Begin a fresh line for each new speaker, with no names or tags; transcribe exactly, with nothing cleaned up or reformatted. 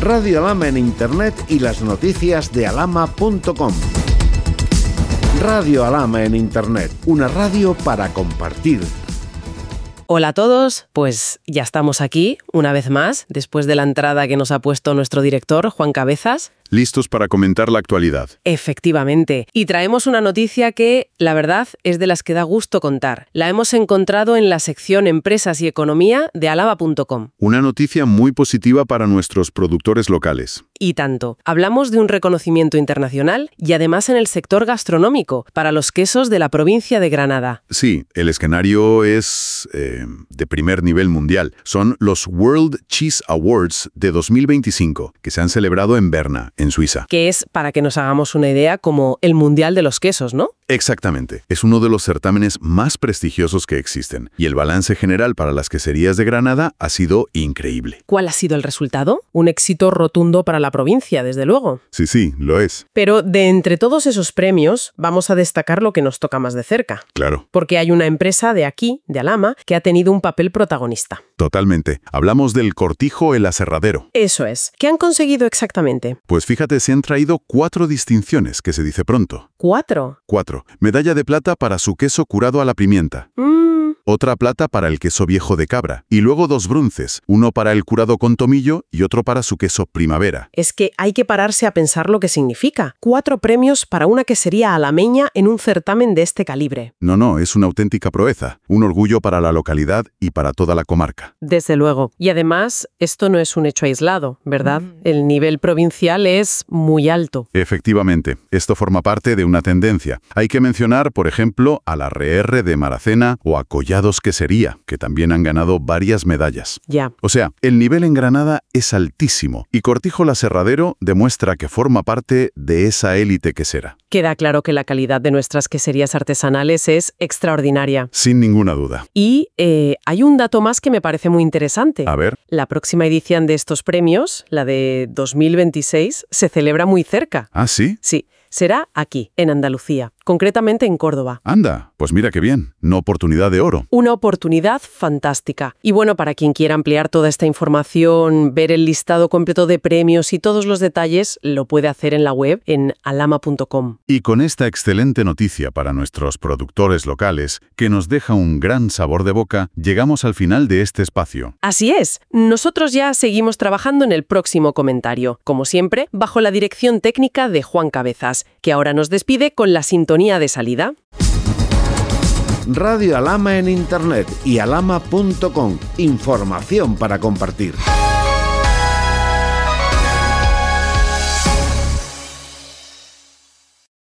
Radio Alhama en Internet y las noticias de alhama punto com. Radio Alhama en Internet, una radio para compartir.
Hola a todos, pues ya estamos aquí una vez más, después de la entrada que nos ha puesto nuestro director, Juan Cabezas.
Listos para comentar la actualidad.
Efectivamente. Y traemos una noticia que, la verdad, es de las que da gusto contar. La hemos encontrado en la sección Empresas y Economía de alhama punto com.
Una noticia muy positiva para nuestros productores locales.
Y tanto. Hablamos de un reconocimiento internacional y además en el sector gastronómico, para los quesos de la provincia de Granada.
Sí, el escenario es eh, de primer nivel mundial. Son los World Cheese Awards de dos mil veinticinco, que se han celebrado en Berna, en Suiza.
Que es, para que nos hagamos una idea, como el Mundial de los Quesos, ¿no?
Exactamente. Es uno de los certámenes más prestigiosos que existen. Y el balance general para las queserías de Granada ha sido increíble.
¿Cuál ha sido el resultado? Un éxito rotundo para la provincia, desde luego.
Sí, sí, lo es.
Pero de entre todos esos premios, vamos a destacar lo que nos toca más de cerca.
Claro.
Porque hay una empresa de aquí, de Alhama, que ha tenido un papel protagonista.
Totalmente. Hablamos del Cortijo El Aserradero.
Eso es. ¿Qué han conseguido exactamente?
Pues fíjate, se han traído cuatro distinciones, que se dice pronto.
¿Cuatro?
Cuatro. Medalla de plata para su queso curado a la pimienta.
Mm.
Otra plata para el queso viejo de cabra. Y luego dos bronces, uno para el curado con tomillo y otro para su queso primavera.
Es que hay que pararse a pensar lo que significa. Cuatro premios para una quesería alameña en un certamen de este calibre.
No, no, es una auténtica proeza. Un orgullo para la localidad y para toda la comarca.
Desde luego. Y además, esto no es un hecho aislado, ¿verdad? Mm. El nivel provincial es muy alto.
Efectivamente. Esto forma parte de una tendencia. Hay que mencionar, por ejemplo, a la R R de Maracena o a Collados Quesería, que también han ganado varias medallas.
Ya.
O sea, el nivel en Granada es altísimo y Cortijo El Aserradero demuestra que forma parte de esa élite quesera.
Queda claro que la calidad de nuestras queserías artesanales es extraordinaria.
Sin ninguna duda.
Y eh, hay un dato más que me parece muy interesante.
A ver.
La próxima edición de estos premios, la de dos mil veintiséis, se celebra muy cerca.
¿Ah, sí?
Sí. Será aquí, en Andalucía, concretamente en Córdoba.
Anda, pues mira qué bien, una oportunidad de oro.
Una oportunidad fantástica. Y bueno, para quien quiera ampliar toda esta información, ver el listado completo de premios y todos los detalles, lo puede hacer en la web en alhama punto com.
Y con esta excelente noticia para nuestros productores locales, que nos deja un gran sabor de boca, llegamos al final de este espacio.
Así es. Nosotros ya seguimos trabajando en el próximo comentario, como siempre, bajo la dirección técnica de Juan Cabezas, que ahora nos despide con la sintonía de salida.
Radio Alhama en Internet y alhama punto com. Información para compartir.